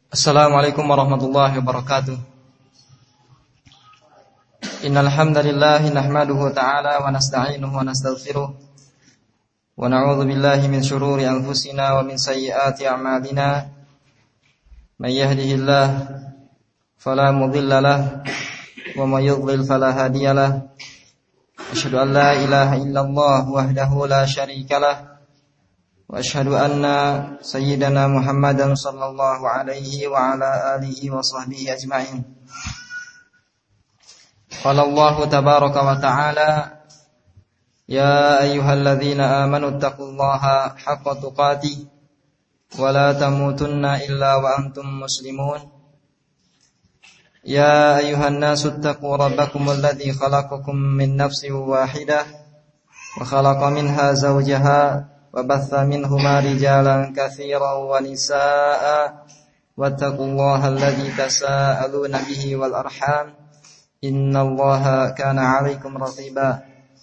Assalamualaikum warahmatullahi wabarakatuh. Innal hamdalillah nahmaduhu ta'ala wa nasta'inuhu wa nastaghfiruh wa na'udzu billahi min shururi anfusina wa min sayyiati a'malina. May yahdihillahu fala mudilla lahu wa may yudlil fala hadiya lahu. Asyhadu an la ilaha illallah wahdahu la syarika lahu wa asyhadu anna sayyidana Muhammadan sallallahu alaihi wa ala alihi wa sahbihi ajma'in. Qala Allah tabaraka wa ta'ala, ya ayyuhalladzina amanu taqullaha haqqa tuqatih wa la tamutunna illa wa antum muslimun. Ya ayyuhan nasu taqu rabbakumul ladzi khalaqakum min nafsin wahidah wa khalaqa minha zawjaha وبث منهما رجالا كثيرا ونساء واتقوا الله الذي تساءلون به والأرحام إن الله كان عليكم رقيبا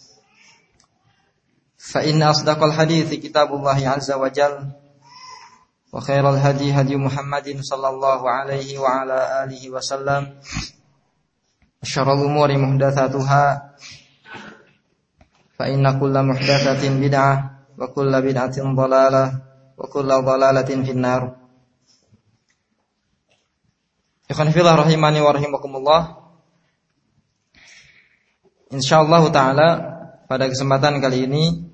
فإن أصدق الحديث كتاب الله عز وجل وخير الهدي هدي محمد صلى الله عليه وعلى آله وسلم وشر الأمور محدثاتها فإن كل محدثة بدعة wa kullu bid'atin dhalalah wa kullu dhalalatin finnar. Ikhwan fillah rahimani wa rahimakumullah. Insyaallah taala pada kesempatan kali ini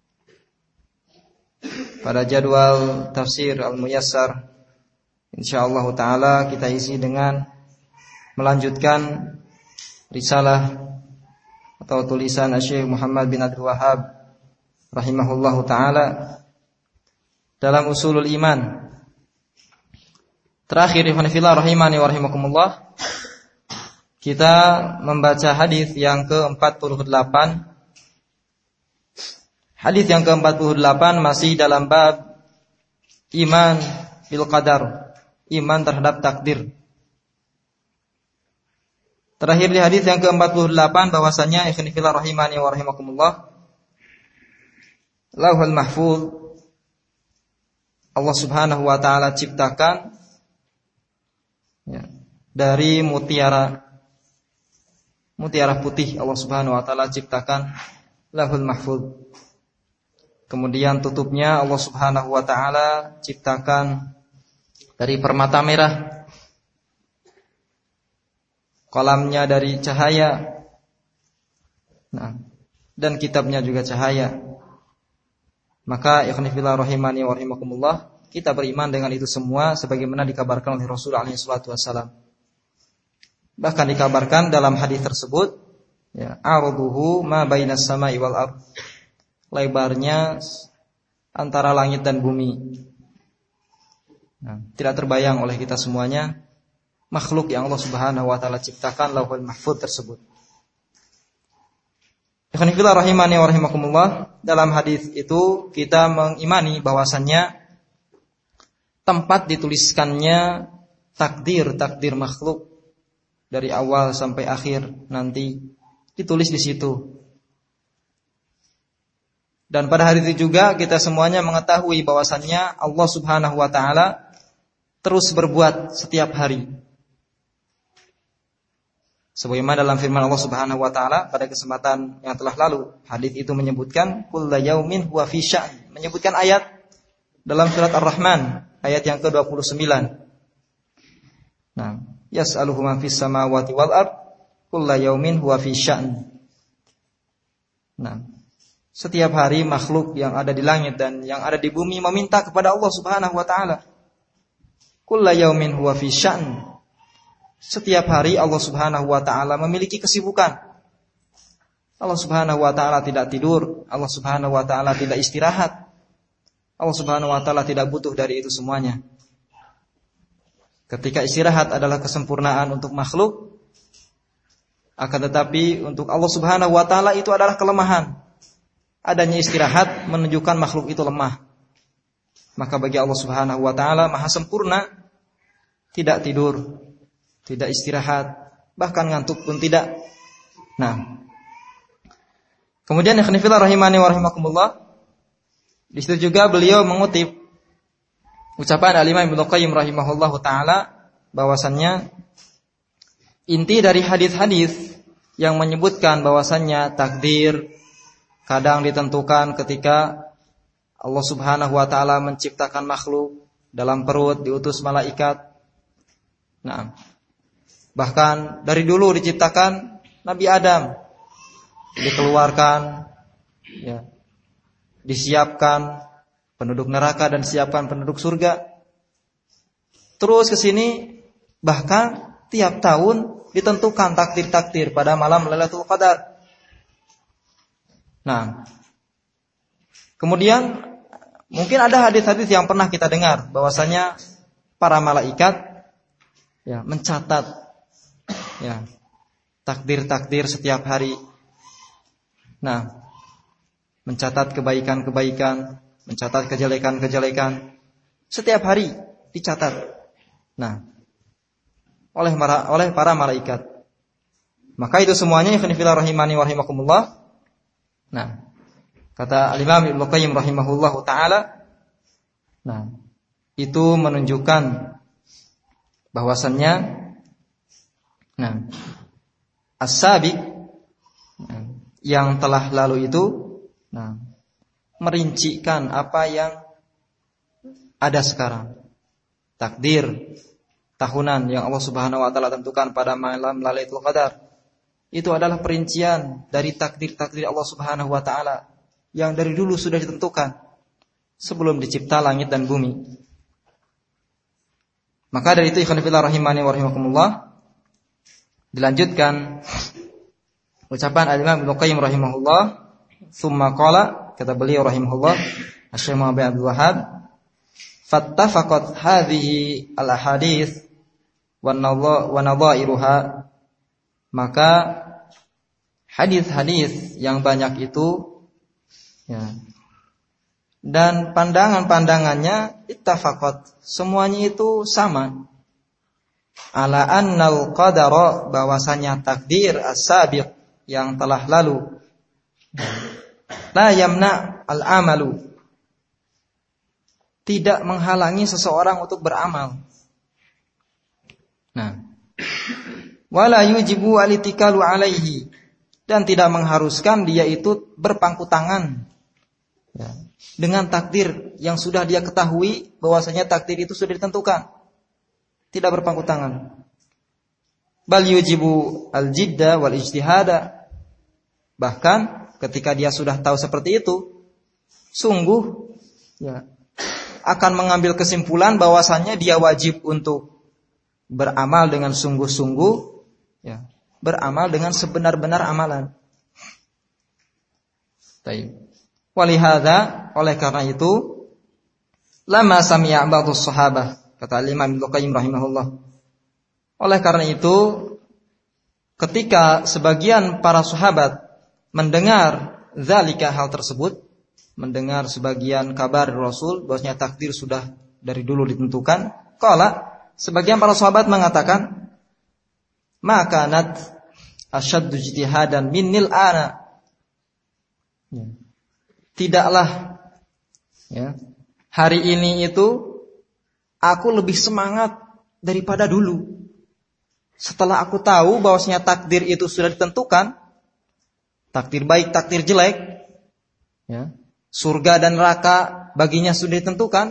pada jadwal tafsir Al-Muyassar insyaallah taala kita isi dengan melanjutkan risalah atau tulisan Syekh Muhammad bin Abdul Wahhab rahimahullahu ta'ala dalam usulul iman. Terakhir ikhwan fillah rahimani wa rahimakumullah, kita membaca hadis yang ke-48. Hadis yang ke-48 masih dalam bab iman bil qadar, iman terhadap takdir. Terakhir di hadis yang ke-48 bahwasanya ikhwan fillah rahimani wa rahimakumullah, Lauhul Mahfuz Allah Subhanahu wa taala ciptakan dari mutiara putih. Allah Subhanahu wa taala ciptakan Lauhul Mahfuz. Kemudian tutupnya Allah Subhanahu wa taala ciptakan dari permata merah. Qalamnya dari cahaya. Dan kitabnya juga cahaya. Maka ikhwan fillah rahimani wa rahimakumullah, kita beriman dengan itu semua sebagaimana dikabarkan oleh Rasul alaihi salatu wasallam. Bahkan dikabarkan dalam hadis tersebut, arduhu ma bainas sama'i wal ardh. Lebarnya antara langit dan bumi. Tidak terbayang oleh kita semuanya makhluk yang Allah Subhanahu wa taala ciptakan Lauhul Mahfuz tersebut. Ikhwan fillah rahimani wa rahimakumullah, dalam hadis itu kita mengimani bahwasannya tempat dituliskannya takdir makhluk dari awal sampai akhir nanti ditulis di situ. Dan pada hari itu juga kita semuanya mengetahui bahwasannya Allah Subhanahu wa taala terus berbuat setiap hari. Sebagaimana dalam firman Allah Subhanahu wa taala pada kesempatan yang telah lalu, hadis itu menyebutkan kullu yaumin huwa fi sya'n, menyebutkan ayat dalam surat Ar-Rahman ayat yang ke-29. Yas'aluhu man fis samawati wal ard kullu yaumin huwa fi sya'n. Setiap hari makhluk yang ada di langit dan yang ada di bumi meminta kepada Allah Subhanahu wa taala. Kullu yaumin huwa fi sya'n. Setiap hari Allah Subhanahu wa taala memiliki kesibukan. Allah Subhanahu wa taala tidak tidur, Allah Subhanahu wa taala tidak istirahat. Allah Subhanahu wa taala tidak butuh dari itu semuanya. Ketika istirahat adalah kesempurnaan untuk makhluk, akan tetapi untuk Allah Subhanahu wa taala itu adalah kelemahan. Adanya istirahat menunjukkan makhluk itu lemah. Maka bagi Allah Subhanahu wa taala maha sempurna, tidak tidur, tidak istirahat, bahkan ngantuk pun tidak. Kemudian ikhwan fillah rahimani wa rahimakumullah, di situ juga beliau mengutip ucapan Al-Imam Ibnu Qayyim rahimahullahu taala bahwasannya inti dari hadis-hadis yang menyebutkan bahwasannya takdir kadang ditentukan ketika Allah Subhanahu wa taala menciptakan makhluk dalam perut, diutus malaikat. Nah, bahkan dari dulu diciptakan Nabi Adam, dikeluarkan, ya, disiapkan penduduk neraka dan disiapkan penduduk surga. Terus ke sini bahkan tiap tahun ditentukan takdir-takdir pada malam Lailatul Qadar. Nah, kemudian mungkin ada hadis-hadis yang pernah kita dengar bahwasanya para malaikat ya mencatat ya takdir-takdir setiap hari. Nah, mencatat kebaikan-kebaikan, mencatat kejelekan-kejelekan setiap hari dicatat. Nah, oleh para malaikat. Maka itu semuanya ikhwanifillah rahimani wa rahimakumullah. Nah, kata Al-Imam Ibnu Qayyim rahimahullahu taala, nah, itu menunjukkan bahwasannya nah, as-sabiq yang telah lalu itu nah, merincikan apa yang ada sekarang. Takdir tahunan yang Allah Subhanahu wa taala tentukan pada malam Lailatul Qadar itu adalah perincian dari takdir-takdir Allah Subhanahu wa taala yang dari dulu sudah ditentukan sebelum dicipta langit dan bumi. Maka dari itu ikhwan fillah rahimani wa rahimakumullah, dilanjutkan ucapan Al-Imam Ibnu Qayyim rahimahullah, "Tsumma qala," kata beliau rahimahullah, Asy-Syaikh Muhammad Abdul Wahhab, "Fattafaqat hadhihi al-ahadits wa nadhairuha." Maka hadis-hadis yang banyak itu ya, dan pandangan-pandangannya ittafaqat, semuanya itu sama. Ala annal qadara, bahwasanya takdir as-sabiq yang telah lalu, la yamna al-amalu, tidak menghalangi seseorang untuk beramal. Nah, wala yujibu alitikalu alaihi, dan tidak mengharuskan dia itu berpangku tangan ya, dengan takdir yang sudah dia ketahui bahwasanya takdir itu sudah ditentukan. Tidak berpangku tangan. Bal yujibu al-jidda wal ijtihada, bahkan ketika dia sudah tahu seperti itu, sungguh ya, akan mengambil kesimpulan bahwasanya dia wajib untuk beramal dengan sungguh-sungguh ya, beramal dengan sebenar-benar amalan. Baik. Walihada, oleh karena itu, lama sami'a ba'dus sahabah, kata Imam Ibnu Qayyim rahimahullah. Oleh karena itu, ketika sebagian para sahabat mendengar zalika, hal tersebut, mendengar sebagian kabar Rasul bahwasanya takdir sudah dari dulu ditentukan, qala, sebagian para sahabat mengatakan, maka nat asyaddu ijtihadan minnil ana, tidaklah ya, hari ini itu aku lebih semangat daripada dulu. Setelah aku tahu bahwasanya takdir itu sudah ditentukan, takdir baik, takdir jelek ya, surga dan neraka baginya sudah ditentukan.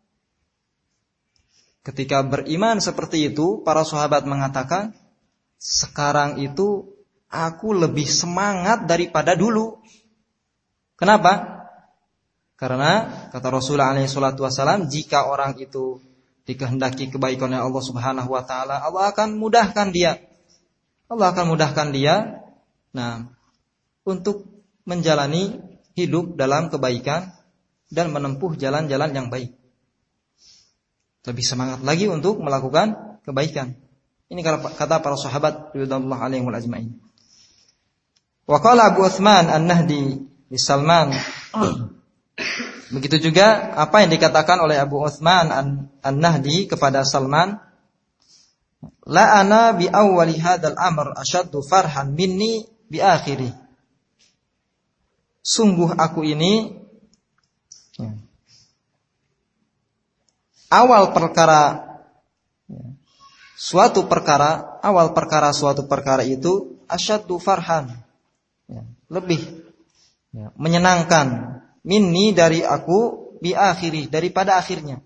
Ketika beriman seperti itu, para sahabat mengatakan, sekarang itu aku lebih semangat daripada dulu. Kenapa? Karena kata Rasulullah SAW, jika orang itu dikehendaki kebaikan oleh Allah Subhanahu wa taala, Allah akan mudahkan dia. Allah akan mudahkan dia nah, untuk menjalani hidup dalam kebaikan dan menempuh jalan-jalan yang baik. Lebih semangat lagi untuk melakukan kebaikan. Ini kata para sahabat radhiyallahu alaihim ajma'in. Wa qala Abu Utsman An-Nahdi li Salman. Begitu juga apa yang dikatakan oleh Abu Utsman An-Nahdi kepada Salman, la ana bi awwali hadzal amr ashaddu farhan minni bi akhiri. Sungguh aku ini awal perkara suatu perkara itu asyaddu farhan, lebih menyenangkan, minni dari aku, bi akhiri, daripada akhirnya.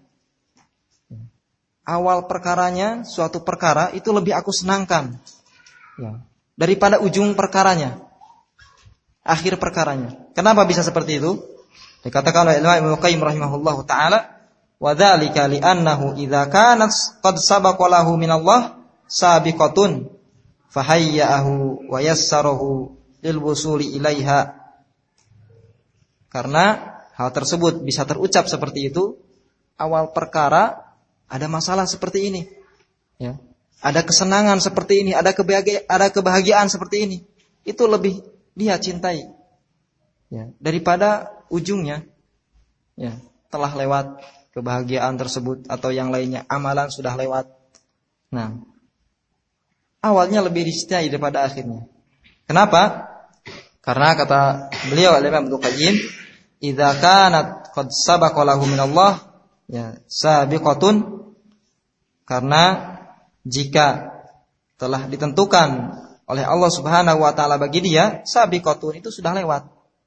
Awal perkaranya, suatu perkara itu lebih aku senangkan daripada ujung perkaranya, akhir perkaranya. Kenapa bisa seperti itu? Dikatakan oleh Imam Ibnu Qayyim rahimahullahu taala, wa dzalika li'annahu idza kanat qad sabaqa lahu minallah sabiqatun fahayya'ahu wa yassarahu lil wusuli ilaiha. Karena hal tersebut bisa terucap seperti itu, awal perkara ada masalah seperti ini, ada kesenangan seperti ini, ada kebahagiaan seperti ini, itu lebih dia cintai daripada ujungnya telah lewat kebahagiaan tersebut atau yang lainnya, amalan sudah lewat. Nah, awalnya lebih dicintai daripada akhirnya. Kenapa? Karena kata beliau Imam Ibnu Qayyim, idza kanat qad sabaqa lahu minallah sabiqatun, karena jika telah ditentukan oleh Allah Subhanahu wa taala bagi dia, sabiqatun itu sudah lewat.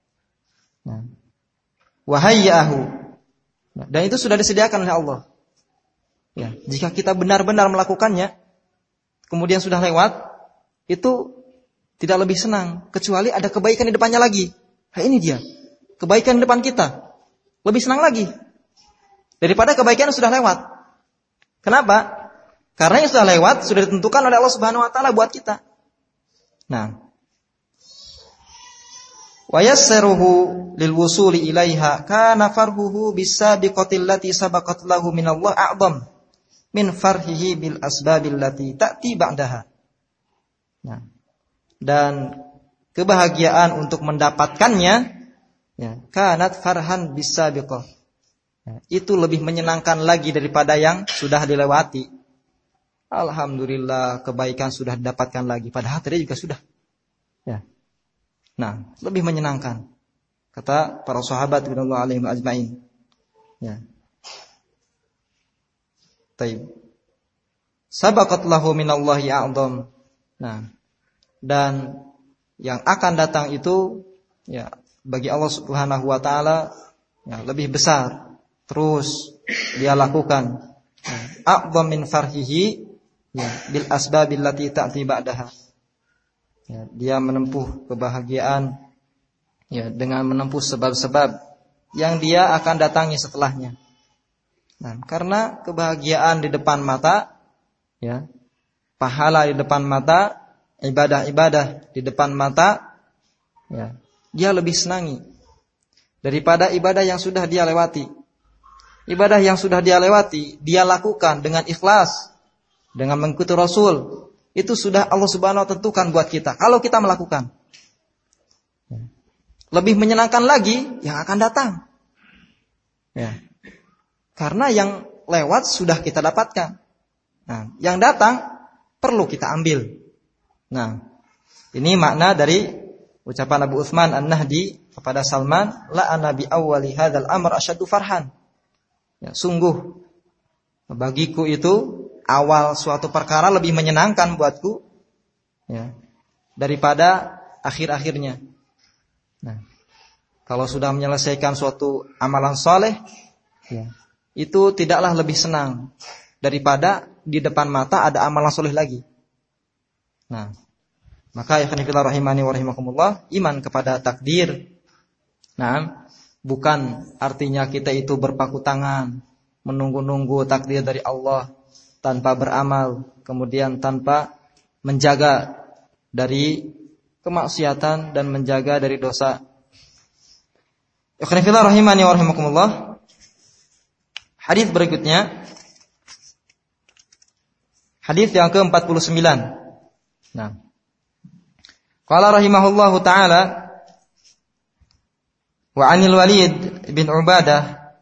Wa hayyahu, dan itu sudah disediakan oleh Allah. Jika kita benar-benar melakukannya, kemudian sudah lewat, itu tidak lebih senang, kecuali ada kebaikan di depannya lagi. Ini dia, kebaikan di depan kita, lebih senang lagi daripada kebaikan yang sudah lewat. Kenapa? Karena yang sudah lewat sudah ditentukan oleh Allah Subhanahu wa taala buat kita. Nah, wa yassiruhu lil wusuli ilaiha kana farhuhu bisabiqatil lati sabaqat lahu minallah a'dham min farhihi bil asbabil lati ta'ti ba'daha. Nah, dan kebahagiaan untuk mendapatkannya kanat farhan bisabiqah, itu lebih menyenangkan lagi daripada yang sudah dilewati. Alhamdulillah, kebaikan sudah didapatkan lagi, padahal tadi juga sudah. Nah, lebih menyenangkan, kata para sahabat radhiyallahu alaihim ajmain. Taib. Sabaqat lahu minallahi a'dham. Nah, dan yang akan datang itu bagi Allah Subhanahu wa taala lebih besar, terus dia lakukan. A'dham min farhihi bil asbabil lati ta'ti ba'daha. Dia menempuh kebahagiaan dengan menempuh sebab-sebab yang dia akan datangi setelahnya. Nah, karena kebahagiaan di depan mata, pahala di depan mata, ibadah-ibadah di depan mata, dia lebih senangi daripada ibadah yang sudah dia lewati. Ibadah yang sudah dia lewati, dia lakukan dengan ikhlas, dengan mengikuti Rasul, itu sudah Allah Subhanahu wa taala tentukan buat kita. Kalau kita melakukan, lebih menyenangkan lagi yang akan datang. Karena yang lewat sudah kita dapatkan. Nah, yang datang perlu kita ambil. Nah, ini makna dari ucapan Abu Utsman An-Nahdi kepada Salman, la anabi awwali hadzal amr asyaddu farhan. Sungguh bagiku itu awal suatu perkara lebih menyenangkan buatku daripada akhir-akhirnya. Nah, kalau sudah menyelesaikan suatu amalan soleh, itu tidaklah lebih senang daripada di depan mata ada amalan soleh lagi. Nah, maka ya khonifillah rahimani wa rahimakumullah, iman kepada takdir, bukan artinya kita itu berpaku tangan, menunggu-nunggu takdir dari Allah, tanpa beramal, kemudian tanpa menjaga dari kemaksiatan dan menjaga dari dosa. Ikhwanifillah rahimani wa rahimakumullah. Hadis berikutnya, hadis yang ke-49. Nah, qala rahimahullahu taala wa 'anil Walid bin Ubadah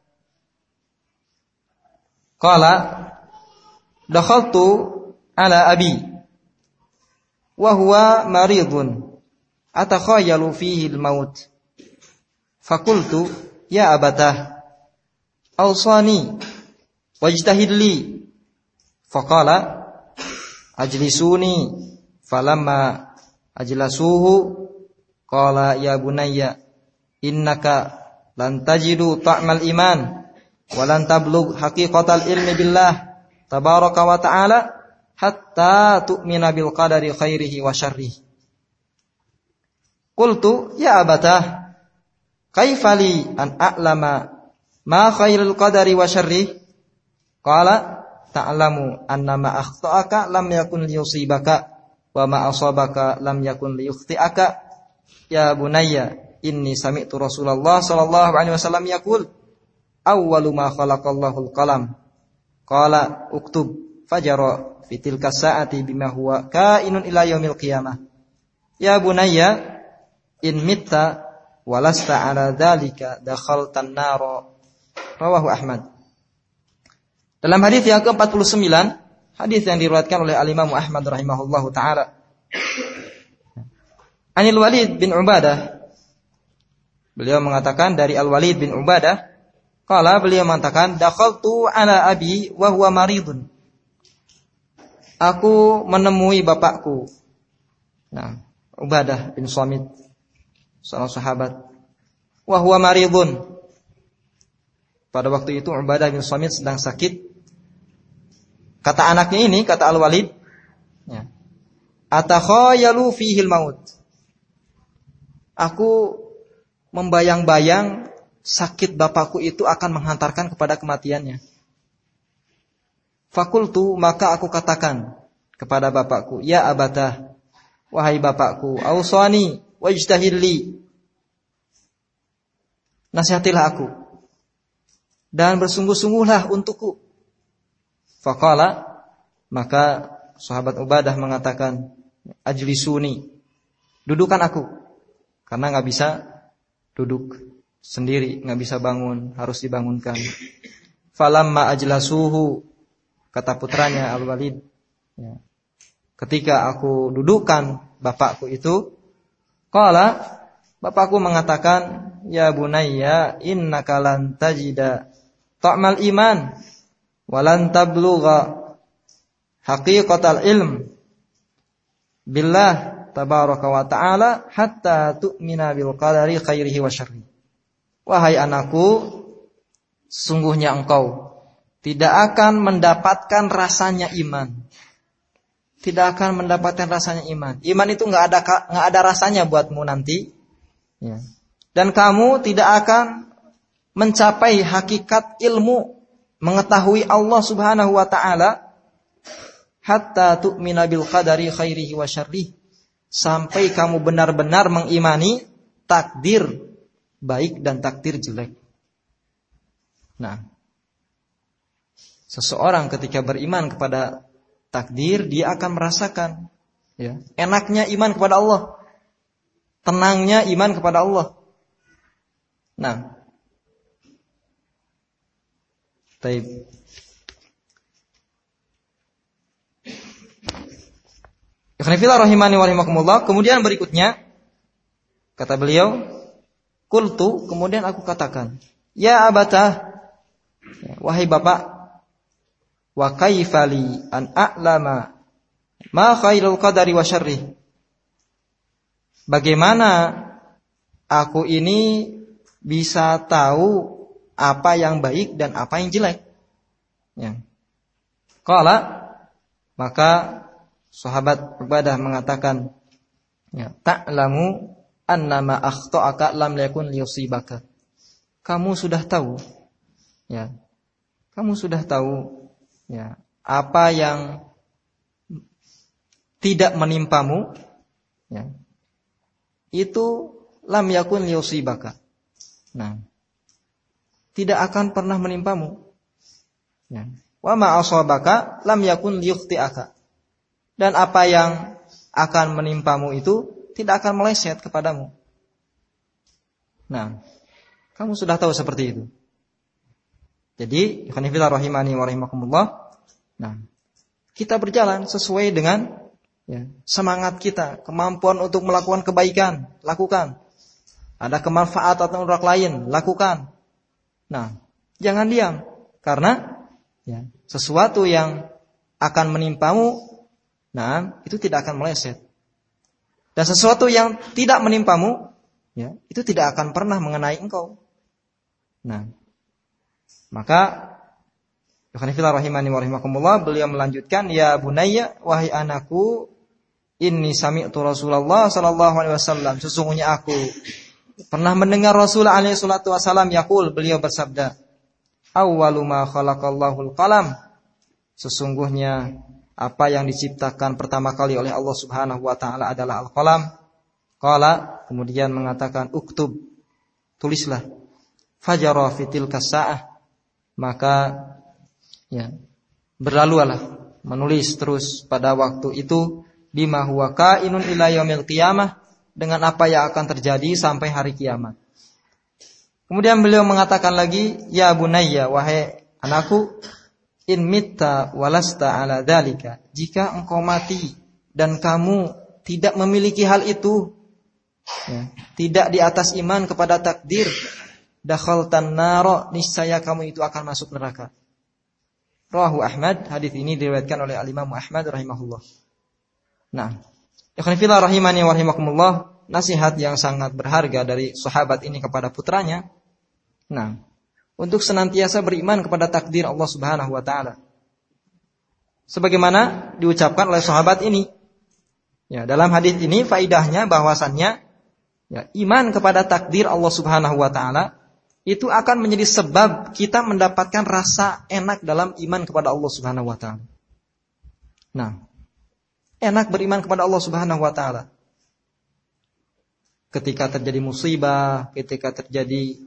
qala dakhaltu ala abi wa huwa maridun atakhayyalu fihi al-maut faqultu ya abatah awsani wajtahid li. Faqala ajlisuni. Falamma ajlasuhu qala ya bunayya innaka lan tajidu ta'mal iman wa lan tablugh haqiqatal ilmi billah tabaraka wa ta'ala hatta tu'mina bil qadari khairihi wa syarrihi. Qultu ya abatah kaifa li an a'lama ma khairul qadari wa syarrihi? Qala ta'lamu anna ma akhta'aka lam yakun liyusibaka wa ma asabaka lam yakun liyukhti'aka. Ya bunayya inni sami'tu Rasulullah sallallahu alaihi wasallam yaqul awwalu ma khalaqallahu al-qalam qala uktub fajara fi tilka sa'ati bima huwa kainun ila yaumil qiyamah. Ya bunayya in mitta walasta ala dzalika dakhaltan nar. Rawahu Ahmad. Dalam hadis yang ke-49, hadis yang diriwayatkan oleh Al-Imam Ahmad rahimahullahu taala, Anil Walid bin Ubadah, beliau mengatakan dari Al-Walid bin Ubadah, qala beliau mengatakan dakhaltu ala abi wa huwa maridun. Aku menemui bapakku. Nah, Ubadah bin Samit, seorang sahabat. Wa huwa maridun. Pada waktu itu Ubadah bin Samit sedang sakit. Kata anaknya ini, kata Al-Walid, ya, atakhayalu fihil maut. Aku membayang-bayang sakit bapakku itu akan menghantarkan kepada kematiannya. Fakultu, maka aku katakan kepada bapakku, ya abatah, wahai bapakku, ausani wajtahilli, nasihatilah aku dan bersungguh-sungguhlah untukku. Faqala, maka sahabat Ubadah mengatakan, ajlisuni, dudukan aku, karena nggak bisa duduk sendiri, nggak bisa bangun, harus dibangunkan. Falamma ajlasuhu, kata putranya Al-Walid, ya, ketika aku dudukkan bapakku itu, qala, bapakku mengatakan, ya bunayya innaka lan tajida ta'mal iman walan tablugha haqiqatal ilm billah tabaraka wa ta'ala hatta tu'mina bil qadari khairihi wa syarrihi. Wahai anakku, sungguhnya engkau tidak akan mendapatkan rasanya iman. Tidak akan mendapatkan rasanya iman. Iman itu enggak ada rasanya buatmu nanti. Ya. Dan kamu tidak akan mencapai hakikat ilmu mengetahui Allah Subhanahu wa taala hatta tu'mina bil qadari khairihi wa syarrihi, sampai kamu benar-benar mengimani takdir baik dan takdir jelek. Nah, seseorang ketika beriman kepada takdir, dia akan merasakan, ya, enaknya iman kepada Allah, tenangnya iman kepada Allah. Nah, baik. Ikhwanifillah rahimani wa rahimakumullah. Kemudian berikutnya kata beliau, qultu, kemudian aku katakan, ya abatah, wahai bapak, wa kaifali an a'lama ma khairul qadari wa syarrih. Bagaimana aku ini bisa tahu apa yang baik dan apa yang jelek? Ya. Qala, maka sahabat Ubadah mengatakan, ya, ta'lamu annama akhta'aka lam yakun liyusibaka. Kamu sudah tahu, ya. Kamu sudah tahu, ya, apa yang tidak menimpamu, ya, itu lam yakun liyusibaka. Nah, tidak akan pernah menimpamu. Ya. Wa ma asabaka lam yakun liyukhti'aka. Dan apa yang akan menimpamu itu tidak akan meleset kepadamu. Nah, kamu sudah tahu seperti itu. Jadi, ikhwanifillah rahimani wa rahimakumullah. Nah, kita berjalan sesuai dengan, ya, semangat kita, kemampuan untuk melakukan kebaikan, lakukan. Ada kemanfaatan untuk orang lain, lakukan. Nah, jangan diam, karena Ya, sesuatu yang akan menimpamu, nah, itu tidak akan meleset. Dan sesuatu yang tidak menimpamu, ya, itu tidak akan pernah mengenai engkau. Nah, maka Ikhwanifillah rahimani wa rahimakumullah, beliau melanjutkan, ya bunayya, wahai anakku, inni sami'tu Rasulullah sallallahu alaihi wasallam, sesungguhnya aku pernah mendengar Rasulullah alaihi salatu wasallam yaqul, beliau bersabda, awwalu ma khalaqallahul qalam, sesungguhnya apa yang diciptakan pertama kali oleh Allah Subhanahu wa taala adalah al-qalam. Qala, kemudian mengatakan, uktub, tulislah. Fajara fitil kasa'ah, maka ya, berlalulah menulis terus pada waktu itu, bima huwa kainun ila yaumil qiyamah, dengan apa yang akan terjadi sampai hari kiamat. Kemudian beliau mengatakan lagi, ya bunayya, wahai anakku, in mitta walasta ala dzalika, jika engkau mati dan kamu tidak memiliki hal itu, ya, tidak di atas iman kepada takdir, dakhaltan nara, niscaya kamu itu akan masuk neraka. Rawahu Ahmad, hadis ini diriwayatkan oleh Al-Imam Ahmad rahimahullah. Nah, ikhwan fillah rahimani wa rahimakumullah, nasihat yang sangat berharga dari sahabat ini kepada putranya. Nah, untuk senantiasa beriman kepada takdir Allah Subhanahu wa taala. Sebagaimana diucapkan oleh sahabat ini. Ya, dalam hadis ini faidahnya bahwasannya, ya, iman kepada takdir Allah Subhanahu wa taala itu akan menjadi sebab kita mendapatkan rasa enak dalam iman kepada Allah Subhanahu wa taala. Nah, enak beriman kepada Allah Subhanahu wa taala. Ketika terjadi musibah, ketika terjadi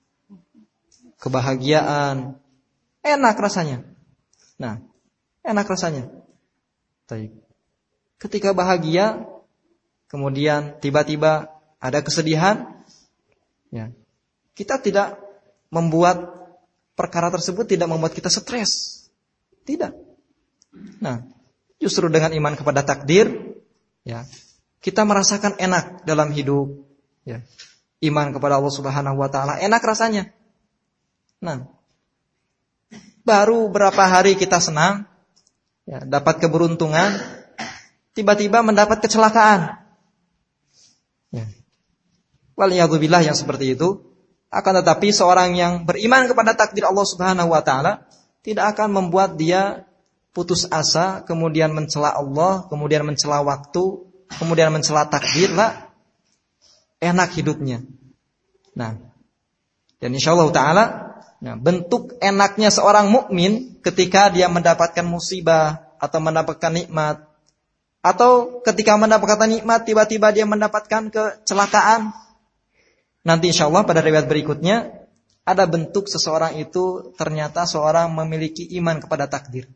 kebahagiaan, enak rasanya. Nah, enak rasanya. Baik. Ketika bahagia, kemudian tiba-tiba ada kesedihan, ya, kita tidak membuat perkara tersebut tidak membuat kita stres. Tidak. Nah, justru dengan iman kepada takdir, ya, kita merasakan enak dalam hidup, ya. Iman kepada Allah Subhanahu wa taala enak rasanya. Nah, baru berapa hari kita senang, ya, dapat keberuntungan, tiba-tiba mendapat kecelakaan. Ya. Waliyadzubillah yang seperti itu. Akan tetapi seorang yang beriman kepada takdir Allah Subhanahu wa taala tidak akan membuat dia putus asa, kemudian mencela Allah, kemudian mencela waktu, kemudian mencela takdir, lah. Enak hidupnya. Nah, dan insyaallah taala, nah, bentuk enaknya seorang mukmin ketika dia mendapatkan musibah atau mendapatkan nikmat, atau ketika mendapatkan nikmat tiba-tiba dia mendapatkan kecelakaan. Nanti insyaallah pada riwayat berikutnya ada bentuk seseorang itu ternyata seorang memiliki iman kepada takdir.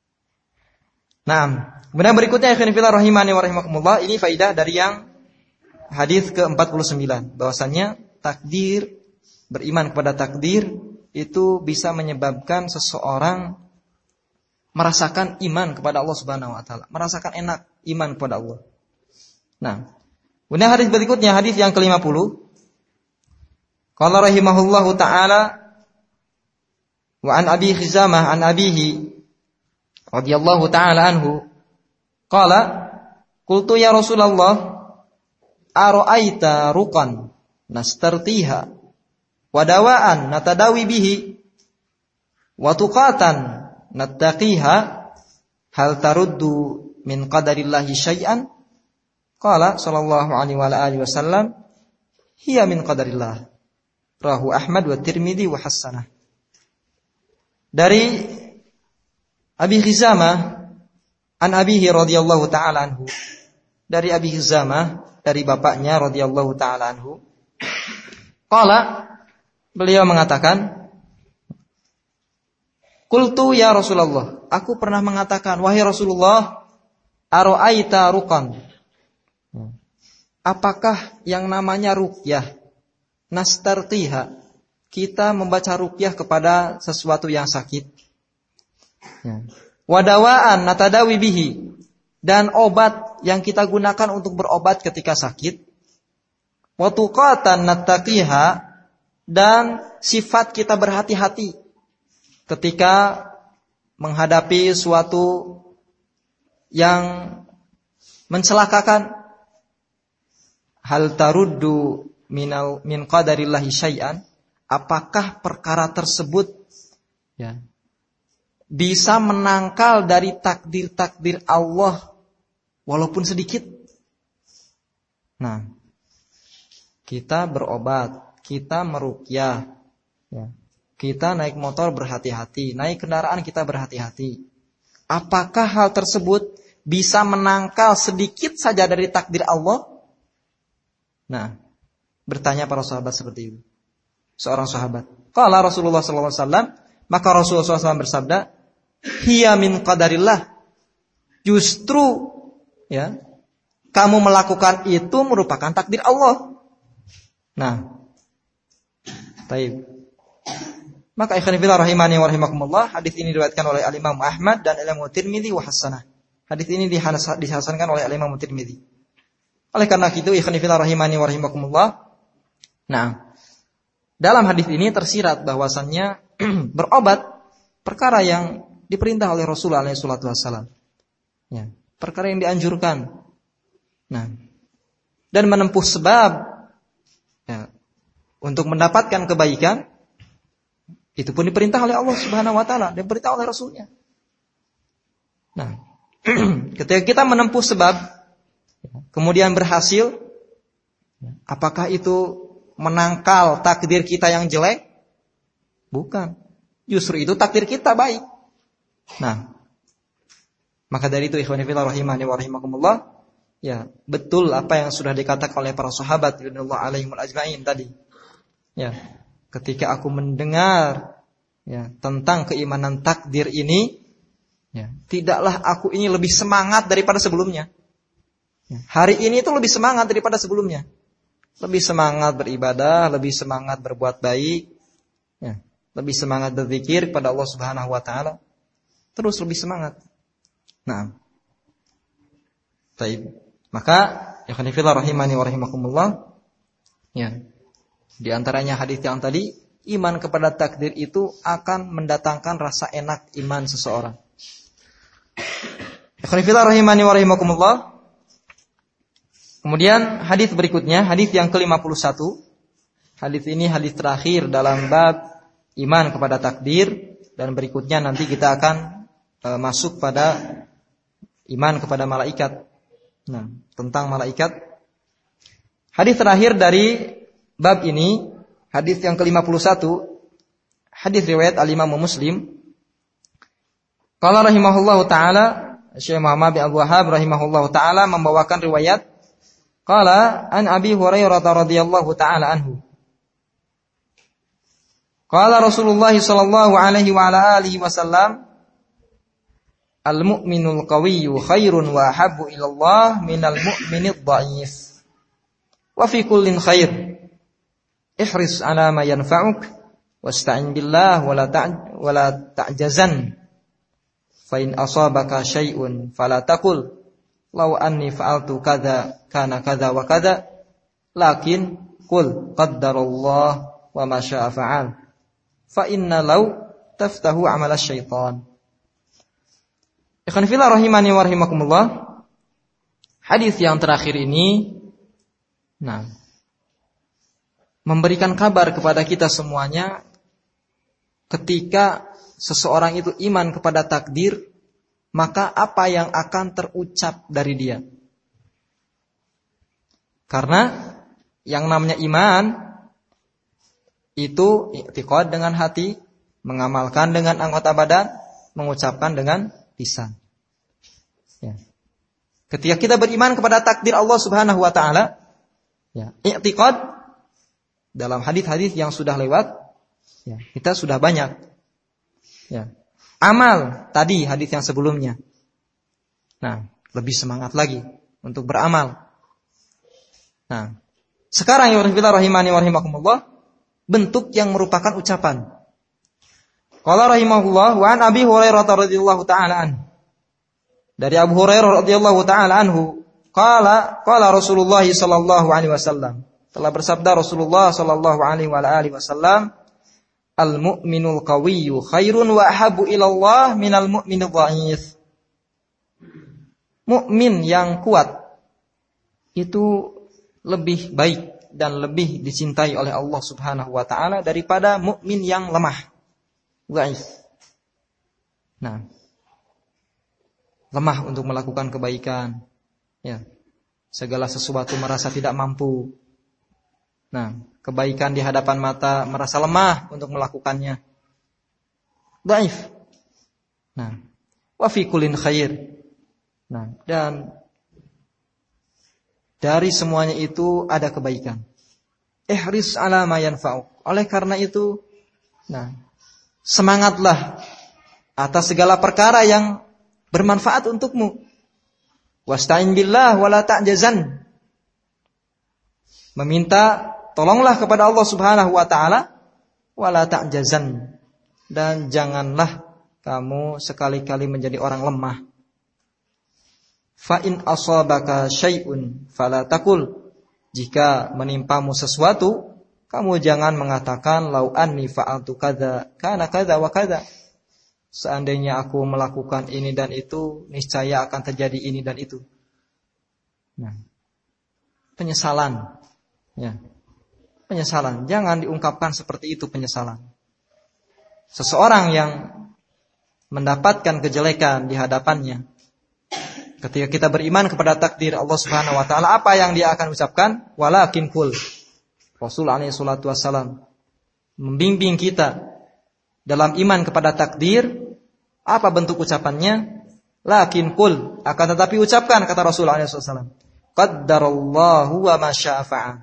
Nah, kemudian berikutnya ikhwan fillah rahimani wa rahimakumullah, ini faidah dari yang hadis ke-49, bahwasanya takdir, beriman kepada takdir itu bisa menyebabkan seseorang merasakan iman kepada Allah Subhanahu wa taala, merasakan enak iman kepada Allah. Nah, kemudian hadis berikutnya, hadis yang ke-50. Qala rahimahullahu taala, wa an Abi Khizamah an abihi radhiyallahu taala anhu qala qultu ya Rasulullah ara'aita ruqan nastartiha wa dawaan natadawi bihi wa tuqatan nattaqiha hal taruddu min qadarillahi syai'an? Qala sallallahu alaihi wa alihi wasallam, hiya min qadarillah. Rawahu Ahmad wa Tirmidzi wa hasanah. Dari Abi Khizamah an abihi radhiyallahu taala anhu, dari Abi Khizamah, dari bapaknya radhiyallahu taala anhu, qala, beliau mengatakan, qultu ya Rasulullah, aku pernah mengatakan, wahai Rasulullah, ara'aita ruqan, apakah yang namanya ruqyah, nastartiha, kita membaca ruqyah kepada sesuatu yang sakit, wadawaan natadawi bihi, dan obat yang kita gunakan untuk berobat ketika sakit, watuqatan nattaqiha, dan sifat kita berhati-hati ketika menghadapi suatu yang mencelakakan, hal taruddu min qadarillahi syai'an, apakah perkara tersebut bisa menangkal dari takdir-takdir Allah walaupun sedikit? Nah, kita berobat, kita meruqyah, kita naik motor berhati-hati, naik kendaraan kita berhati-hati. Apakah hal tersebut bisa menangkal sedikit saja dari takdir Allah? Nah, bertanya para sahabat seperti itu. Seorang sahabat, qala Rasulullah sallallahu alaihi wasallam, maka Rasulullah SAW bersabda, hiya min qadarillah. Justru kamu melakukan itu merupakan takdir Allah. Nah, baik. Maka ikhwan fillah rahimani wa rahimakumullah, hadis ini diriwayatkan oleh Al-Imam Ahmad dan Al-Imam Tirmidzi wa hasanah. Hadis ini dihasankan oleh Al-Imam Tirmidzi. Oleh karena itu ikhwan fillah rahimani wa rahimakumullah, nah, dalam hadis ini tersirat bahwasannya berobat perkara yang diperintah oleh Rasulullah SAW. Perkara yang dianjurkan. Nah, dan menempuh sebab untuk mendapatkan kebaikan, itu pun diperintah oleh Allah Subhanahu wa taala dan diperintah oleh Rasulnya. Nah, ketika kita menempuh sebab kemudian berhasil, apakah itu menangkal takdir kita yang jelek? Bukan. Justru itu takdir kita baik. Nah, maka dari itu ikhwan fillah rahimani wa rahimakumullah, betul apa yang sudah dikatakan oleh para sahabat radhiyallahu alaihim ajma'in tadi. Ketika aku mendengar tentang keimanan takdir ini, tidaklah aku ini lebih semangat daripada sebelumnya. Hari ini itu lebih semangat daripada sebelumnya. Lebih semangat beribadah, lebih semangat berbuat baik, lebih semangat berzikir kepada Allah Subhanahu wa taala. Terus lebih semangat. Nah, baik. Maka ikhwan fillah rahimani wa rahimakumullah, di antaranya hadis yang tadi, iman kepada takdir itu akan mendatangkan rasa enak iman seseorang. Ikhwan fillah rahimani wa rahimakumullah. Kemudian hadis berikutnya, hadis yang ke-51. Hadis ini hadis terakhir dalam bab iman kepada takdir, dan berikutnya nanti kita akan masuk pada iman kepada malaikat. Nah, tentang malaikat. Hadis terakhir dari bab ini, hadis yang ke-51, hadis riwayat Al-Imam Muslim. Qala rahimahullahu taala, Syekh Muhammad bin Abdul Wahhab rahimahullahu taala membawakan riwayat, qala an Abi Hurairah radhiyallahu taala anhu. Qala Rasulullah sallallahu alaihi wa ala alihi wasallam, al-mu'minul qawiyyu khairun wa habbu ila Allah minal mu'minid dha'if. Wa fi kullin khair. Ihris ala ma yanfa'uk wasta'in billah wa la ta'jazan. Fa in asabaka syai'un fala taqul law anni fa'altu kadza kana kadza wa kadza, lakin qul qaddarallah wa ma syaa fa'al. Fa inna law taftahu 'amala syaitan. Ikhwan fillah rahimani wa rahimakumullah. Hadis yang terakhir ini memberikan kabar kepada kita semuanya, ketika seseorang itu iman kepada takdir, maka apa yang akan terucap dari dia. Karena yang namanya iman itu i'tiqad dengan hati, mengamalkan dengan anggota badan, mengucapkan dengan lisan. Ketika kita beriman kepada takdir Allah Subhanahu wa taala, i'tiqad dalam hadis-hadis yang sudah lewat, kita sudah banyak. Amal tadi hadis yang sebelumnya. Nah, lebih semangat lagi untuk beramal. Nah, sekarang ya rahimani wa rahimakumullah, bentuk yang merupakan ucapan. Qala rahimahullah wa an Abi Hurairah radhiyallahu taala anhu. Dari Abu Hurairah radhiyallahu taala anhu, qala Rasulullah sallallahu alaihi wasallam. Telah bersabda Rasulullah sallallahu alaihi wasallam, al-mu'minul qawiyyu khairun wa ahabbu ilallah minal mu'minil dha'if. Mukmin yang kuat itu lebih baik dan lebih dicintai oleh Allah Subhanahu wa taala daripada mukmin yang lemah, dhaif. Nah, lemah untuk melakukan kebaikan, ya. Segala sesuatu merasa tidak mampu. Nah, kebaikan di hadapan mata merasa lemah untuk melakukannya. Dhaif. Nah, wa fi kullin khair. Nah, dan dari semuanya itu ada kebaikan. Ihris ala ma yanfa'uk. Oleh karena itu, nah, semangatlah atas segala perkara yang bermanfaat untukmu. Wasta'in billah wala ta'jazan. Meminta tolonglah kepada Allah Subhanahu wa taala wala ta'jazan, dan janganlah kamu sekali-kali menjadi orang lemah. Fa in asabaka syai'un fala taqul. Jika menimpamu sesuatu, kamu jangan mengatakan lau anni fa'altu kadza kana kadza wa kadza. Seandainya aku melakukan ini dan itu, niscaya akan terjadi ini dan itu. Nah, penyesalan, ya, penyesalan. Jangan diungkapkan seperti itu penyesalan. Seseorang yang mendapatkan kejelekan di hadapannya, ketika kita beriman kepada takdir Allah Subhanahu wa taala, apa yang dia akan ucapkan? Walakin kul. Rasul alaihi salatu wassalam membimbing kita dalam iman kepada takdir. Apa bentuk ucapannya? Lakin kul, akan tetapi ucapkan, kata Rasul alaihi wasallam, qaddarallahu wa ma syaa fa'al.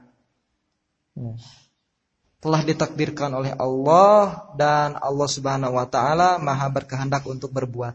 Telah ditakdirkan oleh Allah dan Allah Subhanahu wa taala Maha berkehendak untuk berbuat.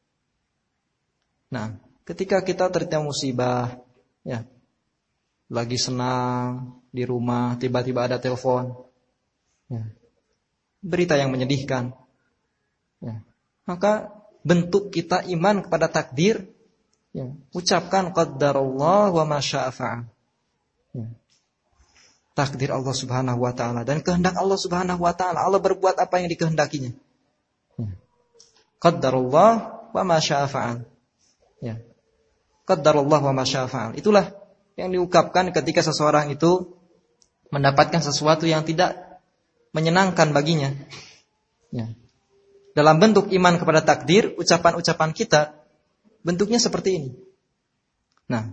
Nah, ketika kita tertimpa musibah, ya, lagi senang di rumah, tiba-tiba ada telepon, ya, berita yang menyedihkan, ya, maka bentuk kita iman kepada takdir, ya, ucapkan qaddarallah wa ma syaa fa'al. Ya. Takdir Allah Subhanahu wa taala dan kehendak Allah Subhanahu wa taala. Allah berbuat apa yang dikehendakinya. Ya. Qaddarallah wa ma syaa fa'al. Ya. Qaddarallah wa ma syaa fa'al. Itulah yang diungkapkan ketika seseorang itu mendapatkan sesuatu yang tidak menyenangkan baginya. Ya. Dalam bentuk iman kepada takdir, ucapan-ucapan kita bentuknya seperti ini. Nah,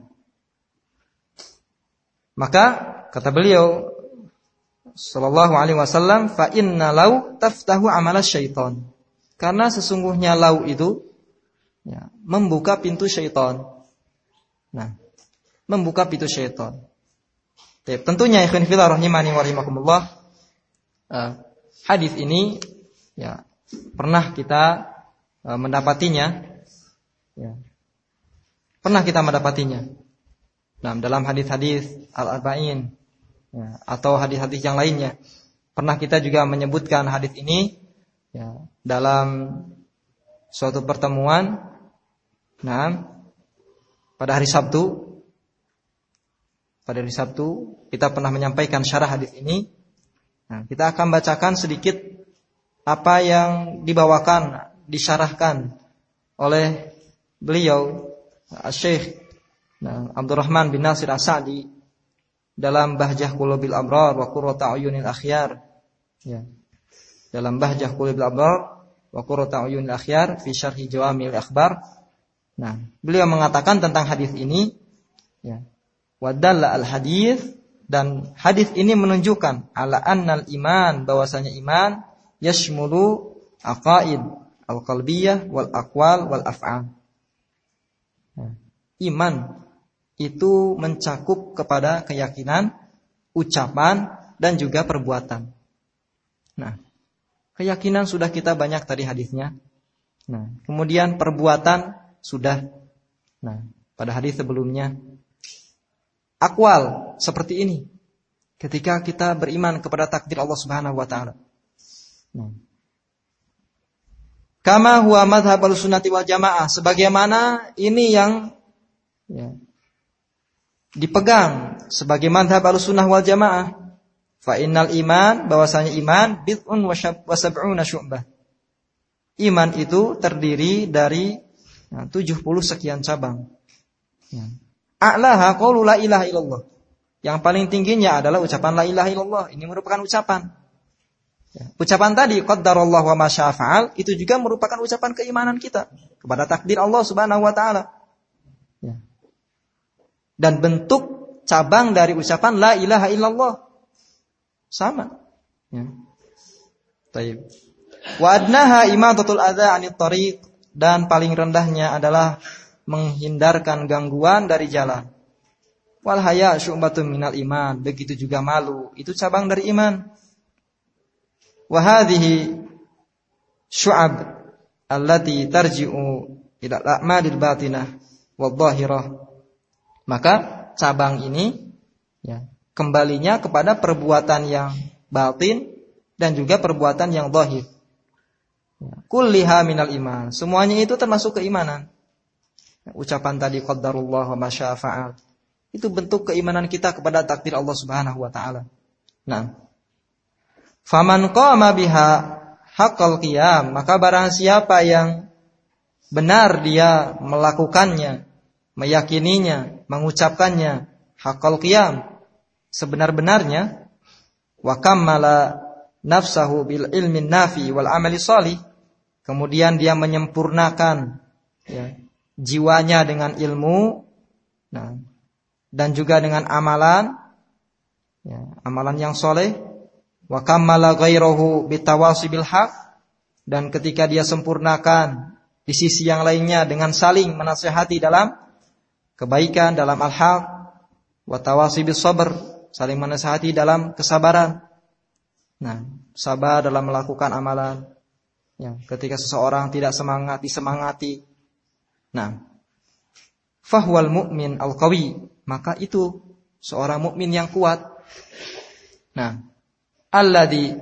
maka kata beliau sallallahu alaihi wasallam, fa inna lau taftahu amalas syaitan. Karena sesungguhnya lau itu, ya, membuka pintu syaitan. Nah, membuka pintu syaitan. Tentunya ikhwan fillah rahimani wa rahimakumullah, hadis ini, ya, pernah kita mendapatinya, ya, pernah kita mendapatinya. Nah, dalam hadis-hadis al-arba'in, ya, atau hadis-hadis yang lainnya, pernah kita juga menyebutkan hadis ini, ya, dalam suatu pertemuan. Nah, pada hari Sabtu, kita pernah menyampaikan syarah hadis ini. Nah, kita akan bacakan sedikit apa yang dibawakan, disyarahkan oleh beliau Syekh Abdurrahman bin Nasir As-Sa'di dalam Bahjah Qulubil Abrar wa Qurratu A'yunil Akhyar. Ya. Dalam Bahjah Qulubil Abrar wa Qurratu A'yunil Akhyar fi Syarhi Jawami'il Akhbar. Nah, beliau mengatakan tentang hadis ini, ya, wa dalla al-hadis, dan hadis ini menunjukkan ala annal iman, bahwasanya iman yashmulu aqaid al-qalbiyah wal aqwal wal af'al. Iman itu mencakup kepada keyakinan, ucapan, dan juga perbuatan. Nah, keyakinan sudah kita banyak tadi hadisnya. Nah, kemudian perbuatan sudah. Nah, pada hadis sebelumnya, aqwal seperti ini. Ketika kita beriman kepada takdir Allah Subhanahu wa taala. Kama huwa madhhab al-sunnati wal jamaah, sebagaimana ini yang, ya, dipegang sebagai madhab al-sunnah wal jamaah. Fa innal iman, bahwasanya iman bid'un wa sab'una syu'bah. Iman itu terdiri dari 70 sekian cabang. Ya. A'laha qaulu la ilaha illallah. Yang paling tingginya adalah ucapan la ilaha illallah. Ini merupakan ucapan. Ya. Ucapan tadi qaddarallahu wa ma syaa fa'al itu juga merupakan ucapan keimanan kita kepada takdir Allah Subhanahu wa taala. Ya. Dan bentuk cabang dari ucapan la ilaha illallah sama. Ya. Baik. Wa adnaha imatatul adza 'anit thariq, dan paling rendahnya adalah menghindarkan gangguan dari jalan. Wal haya syu'batun minal iman, begitu juga malu, itu cabang dari iman. Wa hadhihi syu'ab allati tarji'u ila al-a'malil batinah wadh-dhahirah. Maka cabang ini ya, kembalinya kepada perbuatan yang batin dan juga perbuatan yang zahir. Kulliha minal iman, semuanya itu termasuk keimanan. Ucapan tadi qaddarullah wa ma syaa fa'al, itu bentuk keimanan kita kepada takdir Allah Subhanahu wa taala. Nah, faman qama biha haqqal qiyam, maka barang siapa yang benar dia melakukannya, meyakininya, mengucapkannya haqqal qiyam, sebenar-benarnya, wa kammala nafsahu bil ilmin nafi wal amali shalih, kemudian dia menyempurnakan ya, jiwanya dengan ilmu, nah, dan juga dengan amalan ya, amalan yang soleh. Wa kammala ghairahu bitawasi bil haq, dan ketika dia sempurnakan di sisi yang lainnya dengan saling menasihati dalam kebaikan, dalam al-haq, wa tawasi bis sabr, saling menasihati dalam kesabaran. Nah, sabar dalam melakukan amalan. Ya, ketika seseorang tidak semangat, disemangati. Nah, fahwal mu'min al-qawi, maka itu seorang mukmin yang kuat. Nah, alladzi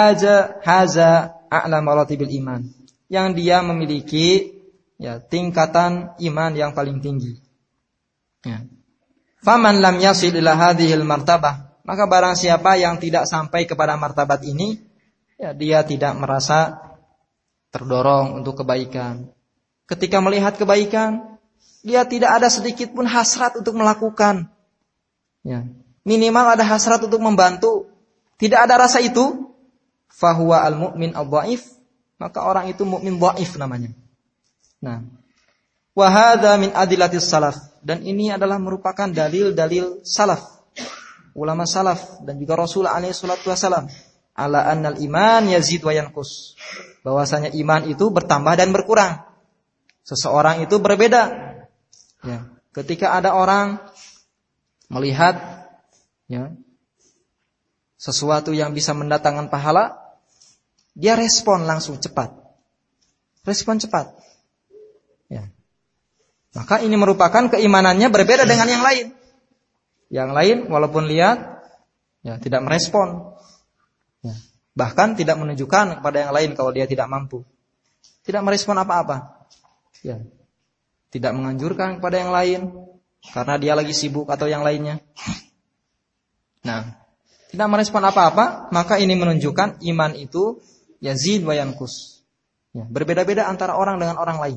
haza a'la maratibil iman, yang dia memiliki ya tingkatan iman yang paling tinggi. Ya. Faman lam yasil ila hadhil martabah, maka barang siapa yang tidak sampai kepada martabat ini, ya dia tidak merasa terdorong untuk kebaikan. Ketika melihat kebaikan, dia tidak ada sedikit pun hasrat untuk melakukan. Ya. Minimal ada hasrat untuk membantu. Tidak ada rasa itu, fahuwa al-mu'min al-dha'if, maka orang itu mukmin dha'if namanya. Nah, wa hadza min adillatis salaf, dan ini adalah merupakan dalil-dalil salaf, ulama salaf dan juga Rasul alaihi salatu wasalam, ala annal iman yazid wa yanqus, bahwasanya iman itu bertambah dan berkurang. Seseorang itu berbeda. Ya, ketika ada orang melihat ya sesuatu yang bisa mendatangkan pahala, dia respon langsung cepat. Respon cepat. Ya. Maka ini merupakan keimanannya berbeda dengan yang lain. Yang lain walaupun lihat ya tidak merespon. Ya. Bahkan tidak menunjukkan kepada yang lain kalau dia tidak mampu. Tidak merespon apa-apa. Ya. Tidak menganjurkan kepada yang lain karena dia lagi sibuk atau yang lainnya. Nah, tidak merespon apa-apa, maka ini menunjukkan iman itu yazid wa yanqus. Ya, berbeda-beda antara orang dengan orang lain.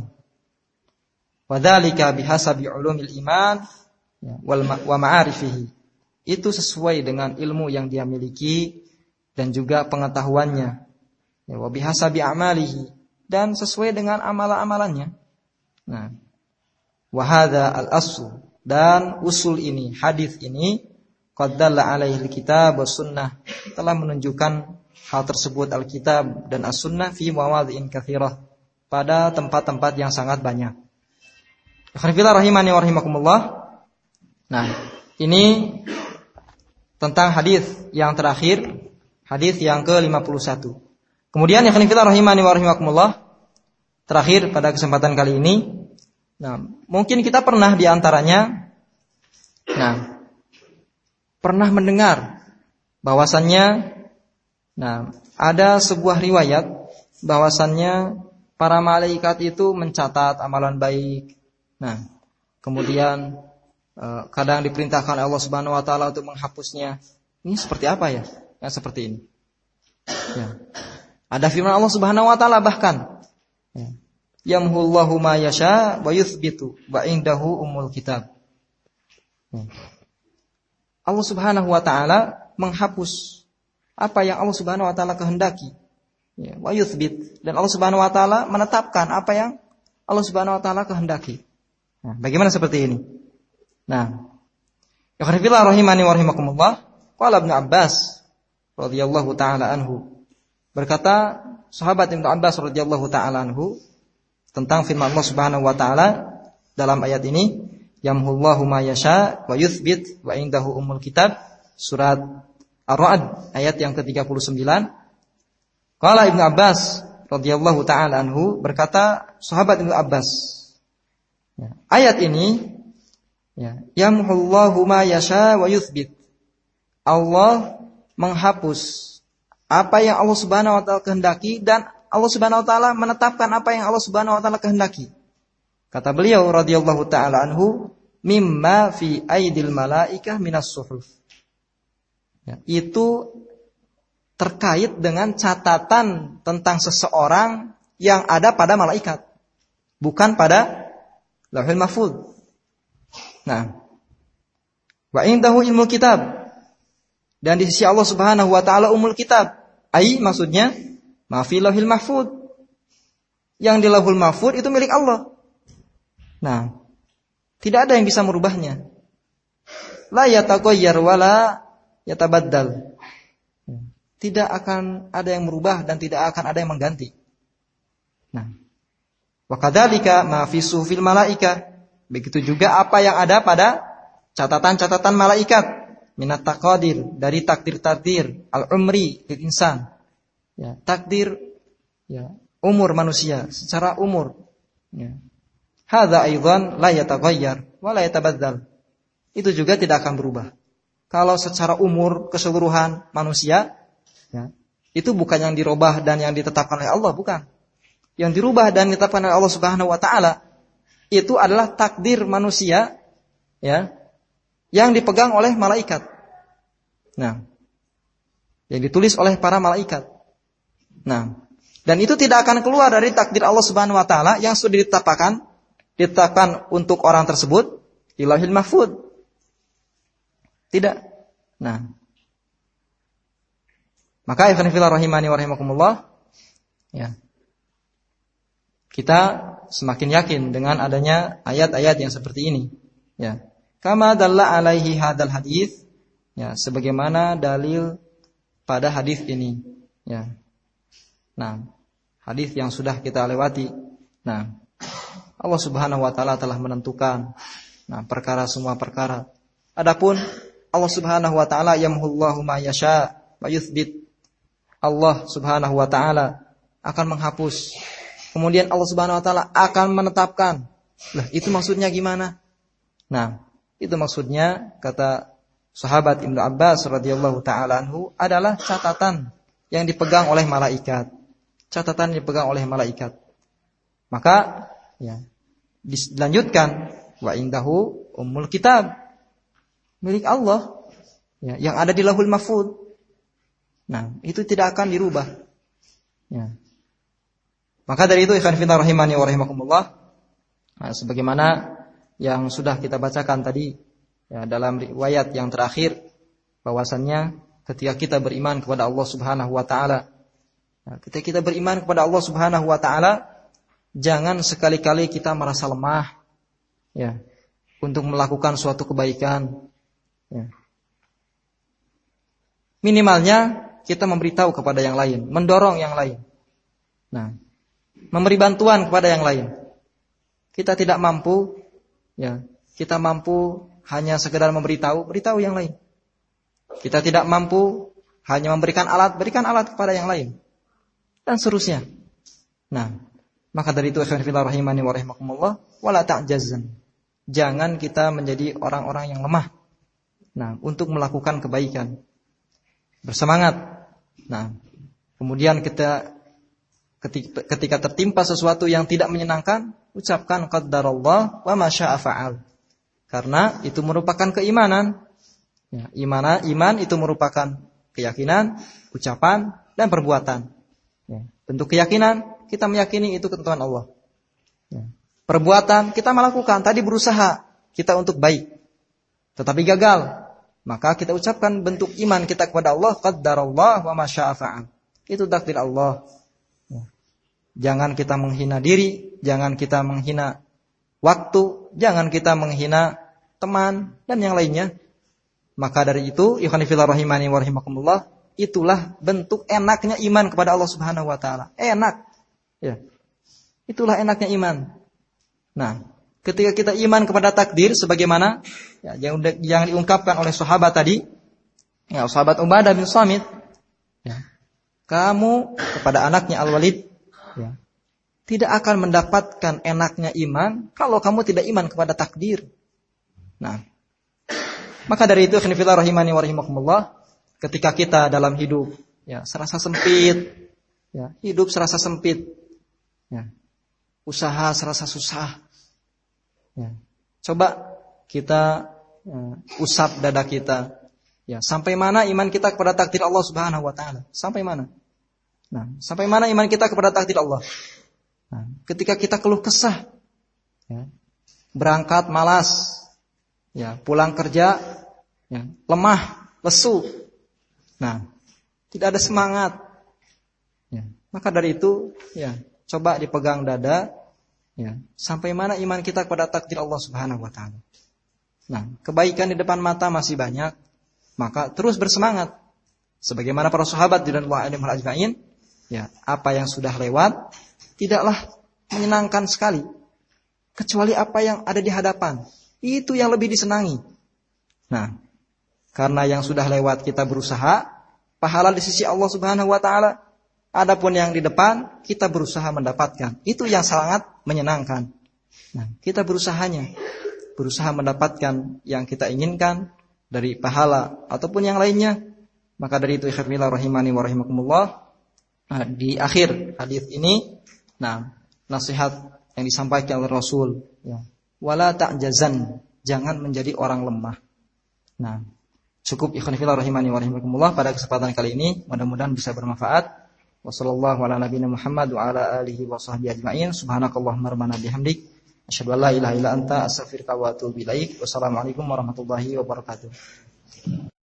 Wa dzalika bihasabi ulumil iman ya, wa ma'arifihi. Itu sesuai dengan ilmu yang dia miliki dan juga pengetahuannya. Ya, wa bihasabi a'malihi, dan sesuai dengan amalan-amalannya. Nah, wa hadza al-asl, dan usul ini, hadis ini qad dalla alaihi al-kitab was sunnah, telah menunjukkan hal tersebut Alkitab dan As-Sunnah fi mawadhi'in katsirah, pada tempat-tempat yang sangat banyak. Akhirnya rahimani wa rahimakumullah. Nah, ini tentang hadis yang terakhir, hadis yang ke-51. Kemudian akhirnya rahimani wa rahimakumullah, terakhir pada kesempatan kali ini. Nah, mungkin kita pernah di antaranya pernah mendengar bahwasannya ada sebuah riwayat bahwasannya para malaikat itu mencatat amalan baik. Nah, kemudian kadang diperintahkan Allah Subhanahu wa taala untuk menghapusnya. Ini seperti apa ya? yang seperti ini. Ya. Ada firman Allah Subhanahu wa taala bahkan, ya. Yamhullahu ma yasha wa yuthbitu wa indahu ummul kitab. Ya. Allah Subhanahu wa taala menghapus apa yang Allah Subhanahu wa taala kehendaki. Ya, wa yuthbit, dan Allah Subhanahu wa taala menetapkan apa yang Allah Subhanahu wa taala kehendaki. Nah, bagaimana seperti ini? Nah, ya khafillah rahimani wa rahimakumullah, qala Ibnu Abbas radhiyallahu taala anhu, berkata sahabat Ibnu Abbas radhiyallahu taala anhu tentang firman Allah Subhanahu wa taala dalam ayat ini, yamhullahu ma yasha wa yuthbit wa indahu ummul kitab, surat Ar-Ra'd ayat yang ke-39. Qala Ibnu Abbas radhiyallahu taala anhu, berkata sahabat Ibnu Abbas, ya, ayat ini, ya, yamhullahu ma yasha wa yuthbit, Allah menghapus apa yang Allah Subhanahu wa taala kehendaki, dan Allah Subhanahu wa taala menetapkan apa yang Allah Subhanahu wa taala kehendaki. Kata beliau radhiyallahu taala anhu, mimma fi aidil malaikah minas suhuf. Ya, itu terkait dengan catatan tentang seseorang yang ada pada malaikat, bukan pada Lauhul Mahfuz. Nah, wa indahu ilmul kitab, dan di sisi Allah Subhanahu wa taala umul kitab, ai maksudnya ma fi Lauhil Mahfuz, yang di Lauhul Mahfuz itu milik Allah. Nah, tidak ada yang bisa merubahnya. La yataghayyar wala yatabaddal. Tidak akan ada yang merubah dan tidak akan ada yang mengganti. Nah, wa kadzalika ma fi suhufil malaika, begitu juga apa yang ada pada catatan-catatan malaikat, minat taqadir, dari takdir-takdir al-umri lil insan. Ya, takdir, ya, umur manusia secara umur. Ya. Hadza aidan la yataghayyar wa la yatabaddal. Itu juga tidak akan berubah. Kalau secara umur keseluruhan manusia, ya, itu bukan yang dirubah dan yang ditetapkan oleh Allah, bukan. Yang dirubah dan ditetapkan oleh Allah Subhanahu wa taala itu adalah takdir manusia, ya, yang dipegang oleh malaikat. Nah, yang ditulis oleh para malaikat. Nah, dan itu tidak akan keluar dari takdir Allah Subhanahu wa taala yang sudah ditetapkan untuk orang tersebut di Lauhil Mahfuz. Tidak. Nah, maka ikhwan fillah rahimani wa rahimakumullah, ya, kita semakin yakin dengan adanya ayat-ayat yang seperti ini, ya. Kama dalla alaihi hadal hadis, ya, sebagaimana dalil pada hadis ini, ya. Nah, hadis yang sudah kita lewati. Nah, Allah Subhanahu wa taala telah menentukan, nah, semua perkara. Adapun Allah Subhanahu wa taala yamhullahu ma yasha wa yuthbit, Allah Subhanahu wa taala akan menghapus. Kemudian Allah Subhanahu wa taala akan menetapkan. Lah, itu maksudnya gimana? Nah, itu maksudnya kata sahabat Ibnu Abbas radhiyallahu taala anhu adalah catatan yang dipegang oleh malaikat. Catatan yang dipegang oleh malaikat. Maka, ya, dilanjutkan, wa indahu ummul kitab, milik Allah, ya, yang ada di Lauhul Mahfuz. Nah, itu tidak akan dirubah, ya. Maka dari itu ikhwan fillah rahimani wa rahimakumullah, nah, sebagaimana yang sudah kita bacakan tadi, ya, dalam riwayat yang terakhir, bahwasannya ketika kita beriman kepada Allah Subhanahu wa taala, ketika kita beriman kepada Allah Subhanahu wa taala, jangan sekali-kali kita merasa lemah, ya, untuk melakukan suatu kebaikan, ya. Minimalnya kita memberitahu kepada yang lain, mendorong yang lain. Nah, memberi bantuan kepada yang lain. Kita tidak mampu, ya, kita mampu hanya sekedar beritahu yang lain. Kita tidak mampu hanya memberikan alat, berikan alat kepada yang lain. Dan seterusnya. Nah, maka dari itu ikhwan fillah rahimani wa rahimakumullah, wala ta'jazzan. Jangan kita menjadi orang-orang yang lemah. Nah, untuk melakukan kebaikan. Bersemangat. Nah, kemudian kita ketika tertimpa sesuatu yang tidak menyenangkan, ucapkan qaddarallah wa ma syaa fa'al. Karena itu merupakan keimanan. Ya, iman itu merupakan keyakinan, ucapan, dan perbuatan. Ya. Bentuk keyakinan, kita meyakini itu ketentuan Allah. Ya. Perbuatan, kita melakukan, tadi berusaha kita untuk baik, tetapi gagal. Maka kita ucapkan bentuk iman kita kepada Allah, qaddarallah wa ma syaa fa'al. Itu takdir Allah. Ya. Jangan kita menghina diri, jangan kita menghina waktu, jangan kita menghina teman, dan yang lainnya. Maka dari itu, ikhwani fillah rahimani wa rahimakumullah, itulah bentuk enaknya iman kepada Allah Subhanahu wa taala. Enak. Ya. Itulah enaknya iman. Nah, ketika kita iman kepada takdir sebagaimana ya, yang diungkapkan oleh sahabat tadi, ya, sahabat Ubadah bin Samit, ya, kamu kepada anaknya Al-Walid, ya, tidak akan mendapatkan enaknya iman kalau kamu tidak iman kepada takdir. Nah, maka dari itu, khonifillah rahimani wa rahimakumullah, ketika kita dalam hidup, ya, serasa sempit, ya, hidup serasa sempit, ya, usaha serasa susah, ya, coba kita usap dada kita, ya, sampai mana iman kita kepada takdir Allah Subhanahu wa taala? Sampai mana? Nah, sampai mana iman kita kepada takdir Allah? Nah, ketika kita keluh kesah, ya, berangkat malas, ya, pulang kerja, ya, lemah, lesu, nah, tidak ada semangat, ya, maka dari itu, ya, coba dipegang dada, ya, sampai mana iman kita kepada takdir Allah Subhanahu wa taala. Nah, kebaikan di depan mata masih banyak, maka terus bersemangat. Sebagaimana para sahabat radhiyallahu anhum ajma'in, ya, apa yang sudah lewat tidaklah menyenangkan sekali kecuali apa yang ada di hadapan. Itu yang lebih disenangi. Nah, karena yang sudah lewat kita berusaha, pahala di sisi Allah Subhanahu wa taala. Adapun yang di depan kita berusaha mendapatkan. Itu yang sangat menyenangkan. Nah, kita berusaha mendapatkan yang kita inginkan dari pahala ataupun yang lainnya. Maka dari itu, ikhwani rahimani wa rahimakumullah, di akhir hadis ini, nah, nasihat yang disampaikan oleh Rasul, ya, wala ta'jazan, jangan menjadi orang lemah. Nah, cukup ikhwan fillah rahimani wa rahimakumullah pada kesempatan kali ini, mudah-mudahan bisa bermanfaat. Wassallallahu ala nabiyina Muhammad wa ala alihi wa sahbihi ajma'in. Subhanakallahumma rabbana bihamdik, asyhadu an la ilaha illa anta, astaghfiruka wa atubu ilaik. Wassalamualaikum warahmatullahi wabarakatuh.